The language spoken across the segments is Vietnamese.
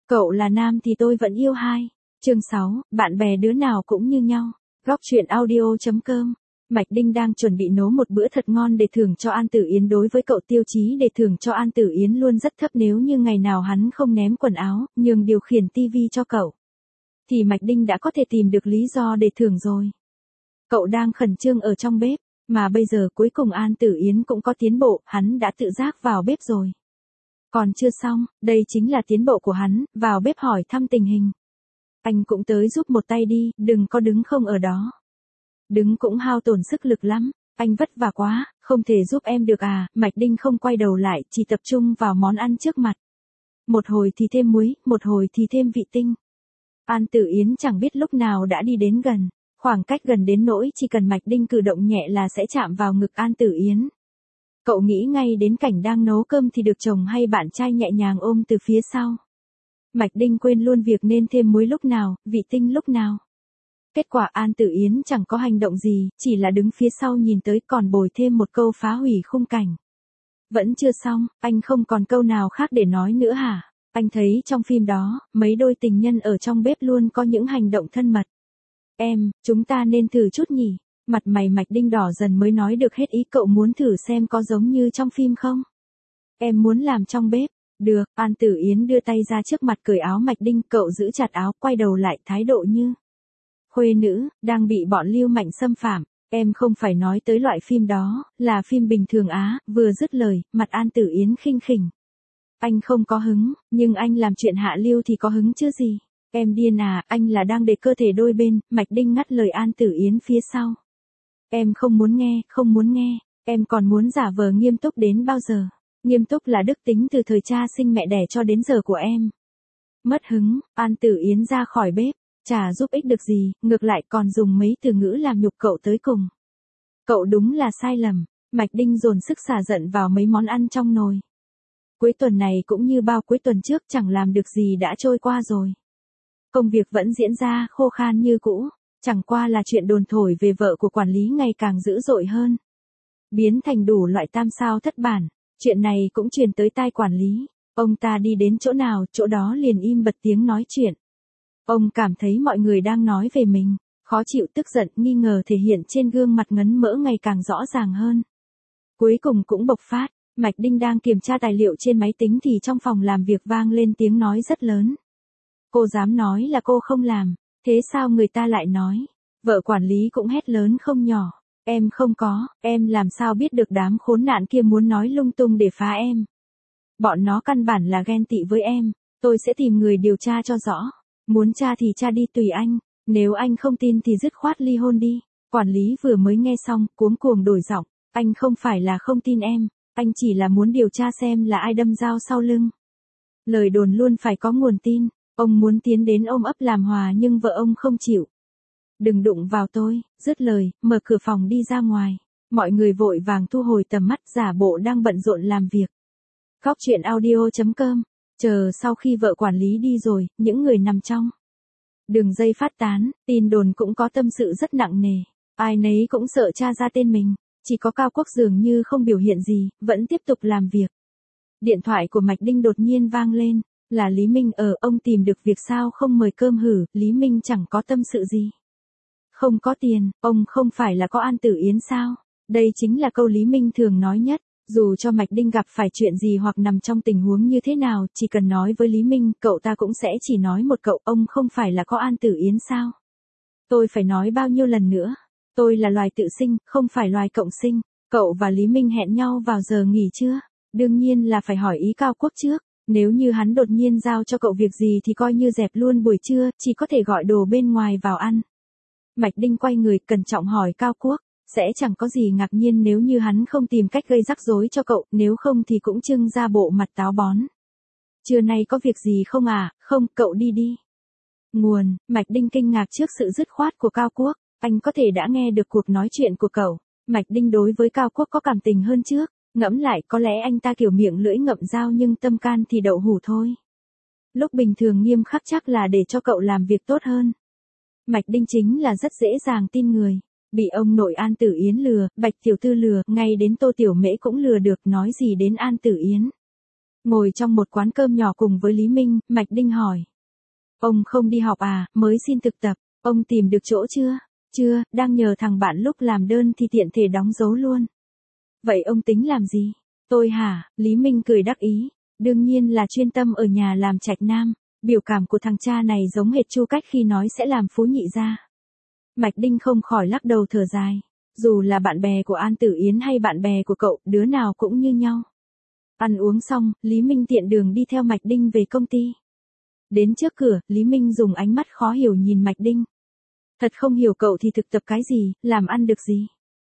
Cậu là nam thì tôi vẫn yêu hai. Chương 6, bạn bè đứa nào cũng như nhau. Góc truyện audio.com. Mạch Đinh đang chuẩn bị nấu một bữa thật ngon để thưởng cho An Tử Yến. Đối với cậu, tiêu chí để thưởng cho An Tử Yến luôn rất thấp. Nếu như ngày nào hắn không ném quần áo, nhường điều khiển tivi cho cậu, thì Mạch Đinh đã có thể tìm được lý do để thưởng rồi. Cậu đang khẩn trương ở trong bếp, mà bây giờ cuối cùng An Tử Yến cũng có tiến bộ, hắn đã tự giác vào bếp rồi. Còn chưa xong, đây chính là tiến bộ của hắn, vào bếp hỏi thăm tình hình. Anh cũng tới giúp một tay đi, đừng có đứng không ở đó. Đứng cũng hao tổn sức lực lắm, anh vất vả quá, không thể giúp em được à. Mạch Đinh không quay đầu lại, chỉ tập trung vào món ăn trước mặt. Một hồi thì thêm muối, một hồi thì thêm vị tinh. An Tử Yến chẳng biết lúc nào đã đi đến gần, khoảng cách gần đến nỗi chỉ cần Mạch Đinh cử động nhẹ là sẽ chạm vào ngực An Tử Yến. Cậu nghĩ ngay đến cảnh đang nấu cơm thì được chồng hay bạn trai nhẹ nhàng ôm từ phía sau. Mạch Đinh quên luôn việc nên thêm muối lúc nào, vị tinh lúc nào. Kết quả An Tử Yến chẳng có hành động gì, chỉ là đứng phía sau nhìn tới, còn bồi thêm một câu phá hủy khung cảnh. Vẫn chưa xong, anh không còn câu nào khác để nói nữa hả? Anh thấy trong phim đó, mấy đôi tình nhân ở trong bếp luôn có những hành động thân mật. Em, chúng ta nên thử chút nhỉ? Mặt mày Mạch Đinh đỏ dần mới nói được hết ý. Cậu muốn thử xem có giống như trong phim không? Em muốn làm trong bếp. Được. An Tử Yến đưa tay ra trước mặt cởi áo Mạch Đinh. Cậu giữ chặt áo, quay đầu lại, thái độ như khuê nữ đang bị bọn Lưu Mạnh xâm phạm. Em không phải nói tới loại phim đó, là phim bình thường á. Vừa dứt lời, mặt An Tử Yến khinh khỉnh. Anh không có hứng, nhưng anh làm chuyện hạ lưu thì có hứng chứ gì. Em điên à, anh là đang để cơ thể đôi bên. Mạch Đinh ngắt lời An Tử Yến phía sau. Em không muốn nghe, không muốn nghe. Em còn muốn giả vờ nghiêm túc đến bao giờ? Nghiêm túc là đức tính từ thời cha sinh mẹ đẻ cho đến giờ của em. Mất hứng. An Tử Yến ra khỏi bếp, chả giúp ích được gì, ngược lại còn dùng mấy từ ngữ làm nhục cậu tới cùng. Cậu đúng là sai lầm. Mạch Đinh dồn sức xả giận vào mấy món ăn trong nồi. Cuối tuần này cũng như bao cuối tuần trước, chẳng làm được gì đã trôi qua rồi. Công việc vẫn diễn ra khô khan như cũ, chẳng qua là chuyện đồn thổi về vợ của quản lý ngày càng dữ dội hơn. Biến thành đủ loại tam sao thất bản. Chuyện này cũng truyền tới tai quản lý. Ông ta đi đến chỗ nào, chỗ đó liền im bặt tiếng nói chuyện. Ông cảm thấy mọi người đang nói về mình, khó chịu, tức giận, nghi ngờ thể hiện trên gương mặt ngấn mỡ ngày càng rõ ràng hơn. Cuối cùng cũng bộc phát. Mạch Đinh đang kiểm tra tài liệu trên máy tính thì trong phòng làm việc vang lên tiếng nói rất lớn. Cô dám nói là cô không làm, thế sao người ta lại nói? Vợ quản lý cũng hét lớn không nhỏ. Em không có, em làm sao biết được đám khốn nạn kia muốn nói lung tung để phá em. Bọn nó căn bản là ghen tị với em, tôi sẽ tìm người điều tra cho rõ. Muốn tra thì tra đi, tùy anh, nếu anh không tin thì dứt khoát ly hôn đi. Quản lý vừa mới nghe xong, cuống cuồng đổi giọng, anh không phải là không tin em, anh chỉ là muốn điều tra xem là ai đâm dao sau lưng. Lời đồn luôn phải có nguồn tin. Ông muốn tiến đến ôm ấp làm hòa nhưng vợ ông không chịu. Đừng đụng vào tôi, dứt lời, mở cửa phòng đi ra ngoài. Mọi người vội vàng thu hồi tầm mắt, giả bộ đang bận rộn làm việc. Góc truyện audio.com. Chờ sau khi vợ quản lý đi rồi, những người nằm trong đường dây phát tán, tin đồn cũng có tâm sự rất nặng nề. Ai nấy cũng sợ tra ra tên mình. Chỉ có Cao Quốc dường như không biểu hiện gì, vẫn tiếp tục làm việc. Điện thoại của Mạch Đinh đột nhiên vang lên. Là Lý Minh. Ông tìm được việc sao không mời cơm hử? Lý Minh chẳng có tâm sự gì. Không có tiền, ông không phải là có An Tử Yến sao? Đây chính là câu Lý Minh thường nói nhất. Dù cho Mạch Đinh gặp phải chuyện gì hoặc nằm trong tình huống như thế nào, chỉ cần nói với Lý Minh, cậu ta cũng sẽ chỉ nói một câu, ông không phải là có An Tử Yến sao? Tôi phải nói bao nhiêu lần nữa? Tôi là loài tự sinh, không phải loài cộng sinh. Cậu và Lý Minh hẹn nhau vào giờ nghỉ trưa. Đương nhiên là phải hỏi ý Cao Quốc trước. Nếu như hắn đột nhiên giao cho cậu việc gì thì coi như dẹp luôn buổi trưa, chỉ có thể gọi đồ bên ngoài vào ăn. Mạch Đinh quay người cẩn trọng hỏi Cao Quốc, sẽ chẳng có gì ngạc nhiên nếu như hắn không tìm cách gây rắc rối cho cậu, nếu không thì cũng trưng ra bộ mặt táo bón. Trưa nay có việc gì không à? Không, cậu đi đi. Nguồn. Mạch Đinh kinh ngạc trước sự dứt khoát của Cao Quốc, anh có thể đã nghe được cuộc nói chuyện của cậu. Mạch Đinh đối với Cao Quốc có cảm tình hơn trước. Ngẫm lại có lẽ anh ta kiểu miệng lưỡi ngậm dao nhưng tâm can thì đậu hủ thôi. Lúc bình thường nghiêm khắc chắc là để cho cậu làm việc tốt hơn. Mạch Đinh chính là rất dễ dàng tin người. Bị ông nội An Tử Yến lừa, Bạch tiểu thư lừa, ngay đến Tô Tiểu Mễ cũng lừa được, nói gì đến An Tử Yến. Ngồi trong một quán cơm nhỏ cùng với Lý Minh, Mạch Đinh hỏi. Ông không đi học à, mới xin thực tập, ông tìm được chỗ chưa? Chưa, đang nhờ thằng bạn lúc làm đơn thì tiện thể đóng dấu luôn. Vậy ông tính làm gì? Tôi hả? Lý Minh cười đắc ý. Đương nhiên là chuyên tâm ở nhà làm trạch nam. Biểu cảm của thằng cha này giống hệt Chu Cách khi nói sẽ làm phú nhị gia. Mạch Đinh không khỏi lắc đầu thở dài. Dù là bạn bè của An Tử Yến hay bạn bè của cậu, đứa nào cũng như nhau. Ăn uống xong, Lý Minh tiện đường đi theo Mạch Đinh về công ty. Đến trước cửa, Lý Minh dùng ánh mắt khó hiểu nhìn Mạch Đinh. Thật không hiểu cậu thì thực tập cái gì, làm ăn được gì?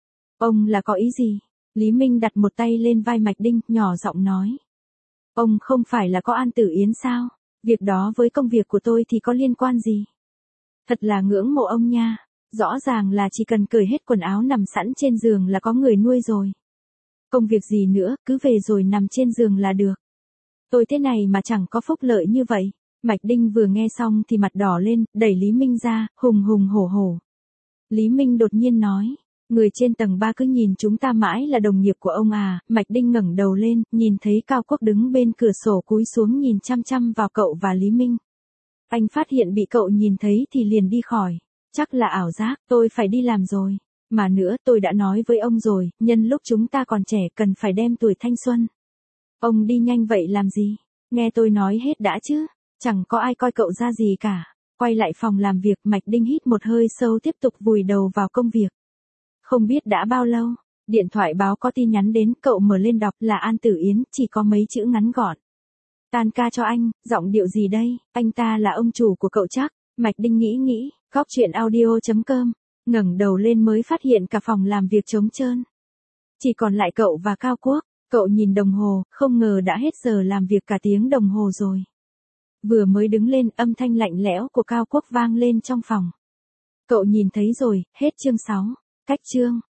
Ông là có ý gì? Lý Minh đặt một tay lên vai Mạch Đinh, nhỏ giọng nói. Ông không phải là có An Tử Yến sao? Việc đó với công việc của tôi thì có liên quan gì? Thật là ngưỡng mộ ông nha. Rõ ràng là chỉ cần cởi hết quần áo nằm sẵn trên giường là có người nuôi rồi. Công việc gì nữa, cứ về rồi nằm trên giường là được. Tôi thế này mà chẳng có phúc lợi như vậy. Mạch Đinh vừa nghe xong thì mặt đỏ lên, đẩy Lý Minh ra, hùng hùng hổ hổ. Lý Minh đột nhiên nói. Người trên tầng 3 cứ nhìn chúng ta mãi là đồng nghiệp của ông à. Mạch Đinh ngẩng đầu lên, nhìn thấy Cao Quốc đứng bên cửa sổ cúi xuống nhìn chăm chăm vào cậu và Lý Minh. Anh phát hiện bị cậu nhìn thấy thì liền đi khỏi. Chắc là ảo giác, tôi phải đi làm rồi. Mà nữa, tôi đã nói với ông rồi, nhân lúc chúng ta còn trẻ cần phải đem tuổi thanh xuân. Ông đi nhanh vậy làm gì? Nghe tôi nói hết đã chứ. Chẳng có ai coi cậu ra gì cả. Quay lại phòng làm việc, Mạch Đinh hít một hơi sâu tiếp tục vùi đầu vào công việc. Không biết đã bao lâu, điện thoại báo có tin nhắn đến, cậu mở lên đọc là An Tử Yến, chỉ có mấy chữ ngắn gọn. Tan ca cho anh, giọng điệu gì đây, anh ta là ông chủ của cậu chắc. Mạch Đinh nghĩ, góc chuyện audio.com, ngẩng đầu lên mới phát hiện cả phòng làm việc trống trơn. Chỉ còn lại cậu và Cao Quốc, cậu nhìn đồng hồ, không ngờ đã hết giờ làm việc cả tiếng đồng hồ rồi. Vừa mới đứng lên, âm thanh lạnh lẽo của Cao Quốc vang lên trong phòng. Cậu nhìn thấy rồi, hết chương 6, cách chương.